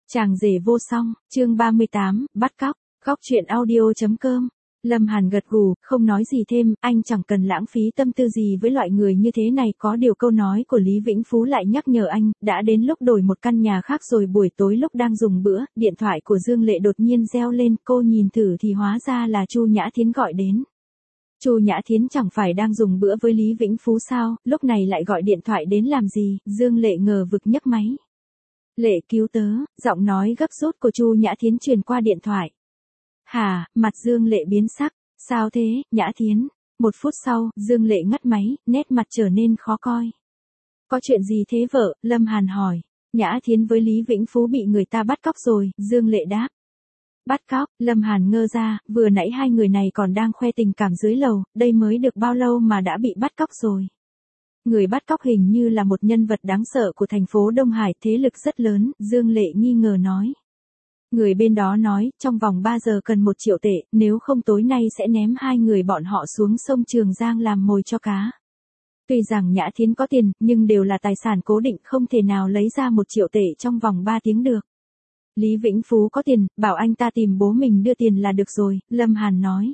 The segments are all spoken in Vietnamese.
Chàng rể vô song, chương 38, bắt cóc, góc truyện audio.com. Lâm Hàn gật gù, không nói gì thêm, anh chẳng cần lãng phí tâm tư gì với loại người như thế này. Có điều câu nói của Lý Vĩnh Phú lại nhắc nhở anh, đã đến lúc đổi một căn nhà khác rồi. Buổi tối lúc đang dùng bữa, điện thoại của Dương Lệ đột nhiên reo lên, cô nhìn thử thì hóa ra là Chu Nhã Thiến gọi đến. Chu Nhã Thiến chẳng phải đang dùng bữa với Lý Vĩnh Phú sao, lúc này lại gọi điện thoại đến làm gì? Dương Lệ ngờ vực nhấc máy. Lệ cứu tớ, giọng nói gấp rút của Chu Nhã Thiến truyền qua điện thoại. Hả, mặt Dương Lệ biến sắc, sao thế, Nhã Thiến? Một phút sau, Dương Lệ ngắt máy, nét mặt trở nên khó coi. Có chuyện gì thế vợ? Lâm Hàn hỏi. Nhã Thiến với Lý Vĩnh Phú bị người ta bắt cóc rồi, Dương Lệ đáp. Bắt cóc? Lâm Hàn ngơ ra, vừa nãy hai người này còn đang khoe tình cảm dưới lầu, đây mới được bao lâu mà đã bị bắt cóc rồi. Người bắt cóc hình như là một nhân vật đáng sợ của thành phố Đông Hải, thế lực rất lớn, Dương Lệ nghi ngờ nói. Người bên đó nói, trong vòng 3 giờ cần 1 triệu tệ, nếu không tối nay sẽ ném hai người bọn họ xuống sông Trường Giang làm mồi cho cá. Tuy rằng Nhã Thiến có tiền, nhưng đều là tài sản cố định, không thể nào lấy ra 1 triệu tệ trong vòng 3 tiếng được. Lý Vĩnh Phú có tiền, bảo anh ta tìm bố mình đưa tiền là được rồi, Lâm Hàn nói.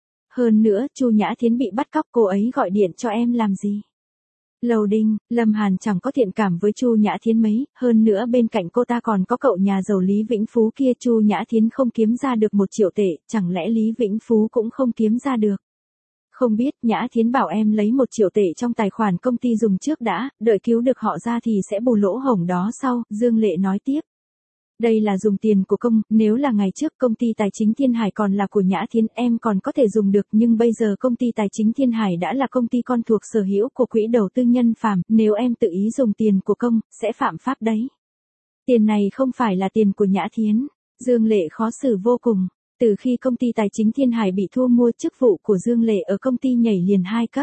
Hơn nữa, Chu Nhã Thiến bị bắt cóc, cô ấy gọi điện cho em làm gì? Lầu Đinh, Lâm Hàn chẳng có thiện cảm với Chu Nhã Thiến mấy, hơn nữa bên cạnh cô ta còn có cậu nhà giàu Lý Vĩnh Phú kia. Chu Nhã Thiến không kiếm ra được 1 triệu tệ, chẳng lẽ Lý Vĩnh Phú cũng không kiếm ra được? Không biết, Nhã Thiến bảo em lấy 1 triệu tệ trong tài khoản công ty dùng trước đã, đợi cứu được họ ra thì sẽ bù lỗ hổng đó sau, Dương Lệ nói tiếp. Đây là dùng tiền của công, nếu là ngày trước công ty tài chính Thiên Hải còn là của Nhã Thiến em còn có thể dùng được, nhưng bây giờ công ty tài chính Thiên Hải đã là công ty con thuộc sở hữu của quỹ đầu tư Nhân Phàm, nếu em tự ý dùng tiền của công, sẽ phạm pháp đấy. Tiền này không phải là tiền của Nhã Thiến. Dương Lệ khó xử vô cùng. Từ khi công ty tài chính Thiên Hải bị thu mua, chức vụ của Dương Lệ ở công ty nhảy liền 2 cấp.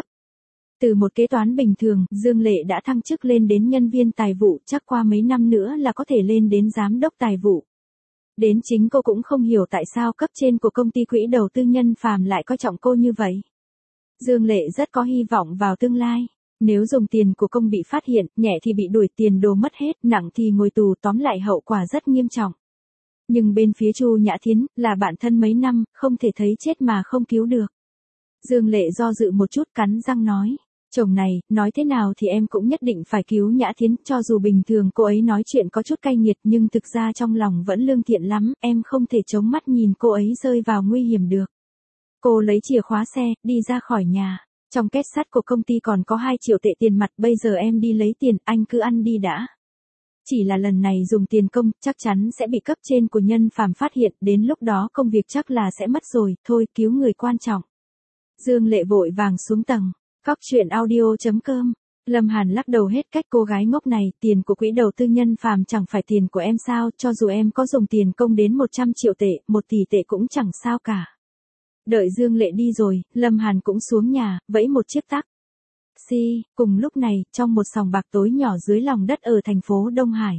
Từ một kế toán bình thường, Dương Lệ đã thăng chức lên đến nhân viên tài vụ, chắc qua mấy năm nữa là có thể lên đến giám đốc tài vụ. Đến chính cô cũng không hiểu tại sao cấp trên của công ty quỹ đầu tư Nhân Phàm lại coi trọng cô như vậy. Dương Lệ rất có hy vọng vào tương lai. Nếu dùng tiền của công bị phát hiện, nhẹ thì bị đuổi tiền đồ mất hết, nặng thì ngồi tù, tóm lại hậu quả rất nghiêm trọng. Nhưng bên phía Chu Nhã Thiến, là bạn thân mấy năm, không thể thấy chết mà không cứu được. Dương Lệ do dự một chút, cắn răng nói. Chồng này, nói thế nào thì em cũng nhất định phải cứu Nhã Thiến, cho dù bình thường cô ấy nói chuyện có chút cay nghiệt nhưng thực ra trong lòng vẫn lương thiện lắm, em không thể chống mắt nhìn cô ấy rơi vào nguy hiểm được. Cô lấy chìa khóa xe, đi ra khỏi nhà. Trong két sắt của công ty còn có 2 triệu tệ tiền mặt, bây giờ em đi lấy tiền, anh cứ ăn đi đã. Chỉ là lần này dùng tiền công, chắc chắn sẽ bị cấp trên của Nhân Phàm phát hiện, đến lúc đó công việc chắc là sẽ mất rồi, thôi cứu người quan trọng. Dương Lệ vội vàng xuống tầng. Góc truyện audio.com. Lâm Hàn lắc đầu hết cách, cô gái ngốc này, tiền của quỹ đầu tư Nhân Phàm chẳng phải tiền của em sao, cho dù em có dùng tiền công đến 100 triệu tệ, 1 tỷ tệ cũng chẳng sao cả. Đợi Dương Lệ đi rồi, Lâm Hàn cũng xuống nhà, vẫy một chiếc taxi. Cùng lúc này, trong một sòng bạc tối nhỏ dưới lòng đất ở thành phố Đông Hải.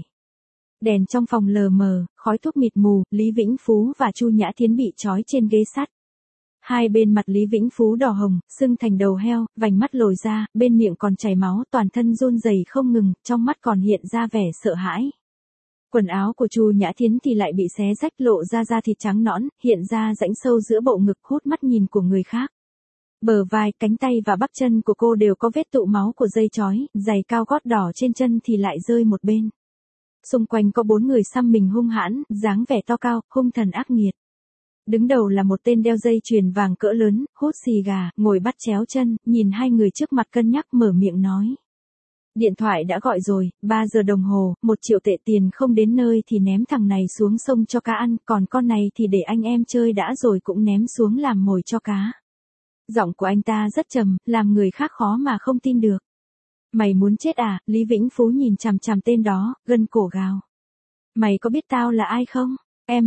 Đèn trong phòng lờ mờ, khói thuốc mịt mù, Lý Vĩnh Phú và Chu Nhã Thiến bị trói trên ghế sắt. Hai bên mặt Lý Vĩnh Phú đỏ hồng, sưng thành đầu heo, vành mắt lồi ra, bên miệng còn chảy máu, toàn thân run rẩy không ngừng, trong mắt còn hiện ra vẻ sợ hãi. Quần áo của Chu Nhã Thiến thì lại bị xé rách, lộ ra da thịt trắng nõn, hiện ra rãnh sâu giữa bộ ngực, hút mắt nhìn của người khác. Bờ vai, cánh tay và bắp chân của cô đều có vết tụ máu của dây chói, giày cao gót đỏ trên chân thì lại rơi một bên. Xung quanh có 4 người xăm mình hung hãn, dáng vẻ to cao, hung thần ác nghiệt. Đứng đầu là một tên đeo dây chuyền vàng cỡ lớn, hút xì gà, ngồi bắt chéo chân, nhìn hai người trước mặt cân nhắc, mở miệng nói. Điện thoại đã gọi rồi, 3 giờ đồng hồ, 1 triệu tệ tiền không đến nơi thì ném thằng này xuống sông cho cá ăn, còn con này thì để anh em chơi đã rồi cũng ném xuống làm mồi cho cá. Giọng của anh ta rất trầm, làm người khác khó mà không tin được. Mày muốn chết à? Lý Vĩnh Phú nhìn chằm chằm tên đó, gân cổ gào. Mày có biết tao là ai không?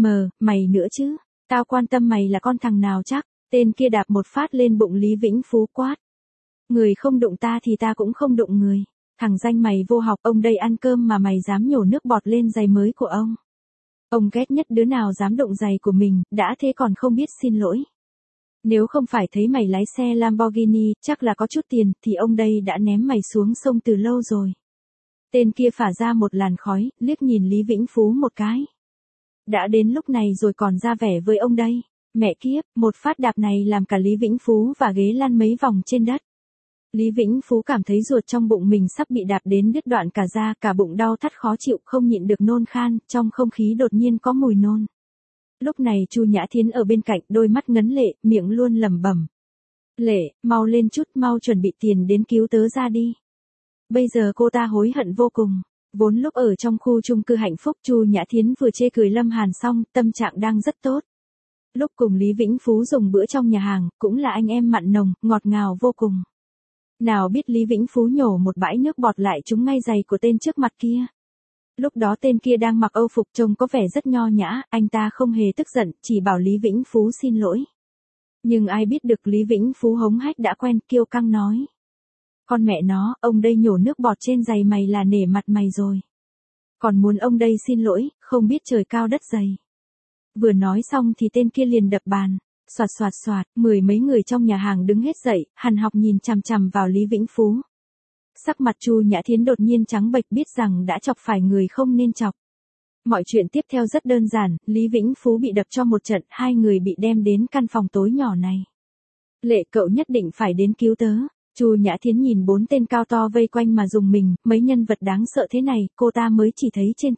Mày nữa chứ? Tao quan tâm mày là con thằng nào chắc? Tên kia đạp một phát lên bụng Lý Vĩnh Phú quát. Người không đụng ta thì ta cũng không đụng người. Thằng danh mày vô học, ông đây ăn cơm mà mày dám nhổ nước bọt lên giày mới của ông. Ông ghét nhất đứa nào dám đụng giày của mình, đã thế còn không biết xin lỗi. Nếu không phải thấy mày lái xe Lamborghini, chắc là có chút tiền, thì ông đây đã ném mày xuống sông từ lâu rồi. Tên kia phả ra một làn khói, liếc nhìn Lý Vĩnh Phú một cái. Đã đến lúc này rồi còn ra vẻ với ông đây. Mẹ kiếp, một phát đạp này làm cả Lý Vĩnh Phú và ghế lăn mấy vòng trên đất. Lý Vĩnh Phú cảm thấy ruột trong bụng mình sắp bị đạp đến đứt đoạn cả da, cả bụng đau thắt khó chịu, không nhịn được nôn khan, trong không khí đột nhiên có mùi nôn. Lúc này Chu Nhã Thiến ở bên cạnh, đôi mắt ngấn lệ, miệng luôn lẩm bẩm. Lệ, mau lên chút, mau chuẩn bị tiền đến cứu tớ ra đi. Bây giờ cô ta hối hận vô cùng. Vốn lúc ở trong khu chung cư hạnh phúc, Chu Nhã Thiến vừa chê cười Lâm Hàn xong, tâm trạng đang rất tốt. Lúc cùng Lý Vĩnh Phú dùng bữa trong nhà hàng, cũng là anh em mặn nồng, ngọt ngào vô cùng. Nào biết Lý Vĩnh Phú nhổ một bãi nước bọt lại trúng ngay giày của tên trước mặt kia. Lúc đó tên kia đang mặc âu phục trông có vẻ rất nho nhã, anh ta không hề tức giận, chỉ bảo Lý Vĩnh Phú xin lỗi. Nhưng ai biết được Lý Vĩnh Phú hống hách đã quen, kiêu căng nói. Con mẹ nó, ông đây nhổ nước bọt trên giày mày là nể mặt mày rồi. Còn muốn ông đây xin lỗi, không biết trời cao đất dày. Vừa nói xong thì tên kia liền đập bàn. Soạt soạt soạt, mười mấy người trong nhà hàng đứng hết dậy, hằn học nhìn chằm chằm vào Lý Vĩnh Phú. Sắc mặt Chu Nhã Thiến đột nhiên trắng bệch, biết rằng đã chọc phải người không nên chọc. Mọi chuyện tiếp theo rất đơn giản, Lý Vĩnh Phú bị đập cho một trận, hai người bị đem đến căn phòng tối nhỏ này. Lệ, cậu nhất định phải đến cứu tớ. Chu Nhã Thiến nhìn bốn tên cao to vây quanh mà dùng mình, mấy nhân vật đáng sợ thế này, cô ta mới chỉ thấy trên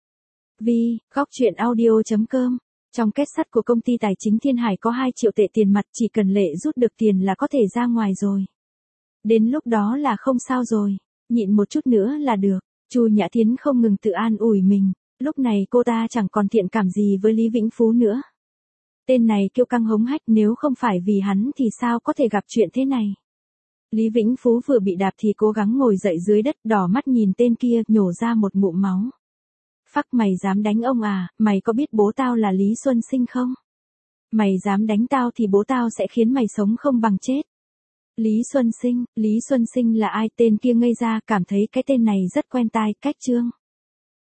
TV. Góc truyện audio.com. Trong kết sắt của công ty tài chính Thiên Hải có 2 triệu tệ tiền mặt, chỉ cần Lệ rút được tiền là có thể ra ngoài rồi. Đến lúc đó là không sao rồi, nhịn một chút nữa là được. Chu Nhã Thiến không ngừng tự an ủi mình, lúc này cô ta chẳng còn thiện cảm gì với Lý Vĩnh Phú nữa. Tên này kiêu căng hống hách, nếu không phải vì hắn thì sao có thể gặp chuyện thế này. Lý Vĩnh Phú vừa bị đạp thì cố gắng ngồi dậy dưới đất, đỏ mắt nhìn tên kia, nhổ ra một ngụm máu. Phắc, mày dám đánh ông à, mày có biết bố tao là Lý Xuân Sinh không? Mày dám đánh tao thì bố tao sẽ khiến mày sống không bằng chết. Lý Xuân Sinh là ai? Tên kia ngây ra, cảm thấy cái tên này rất quen tai, cách Trương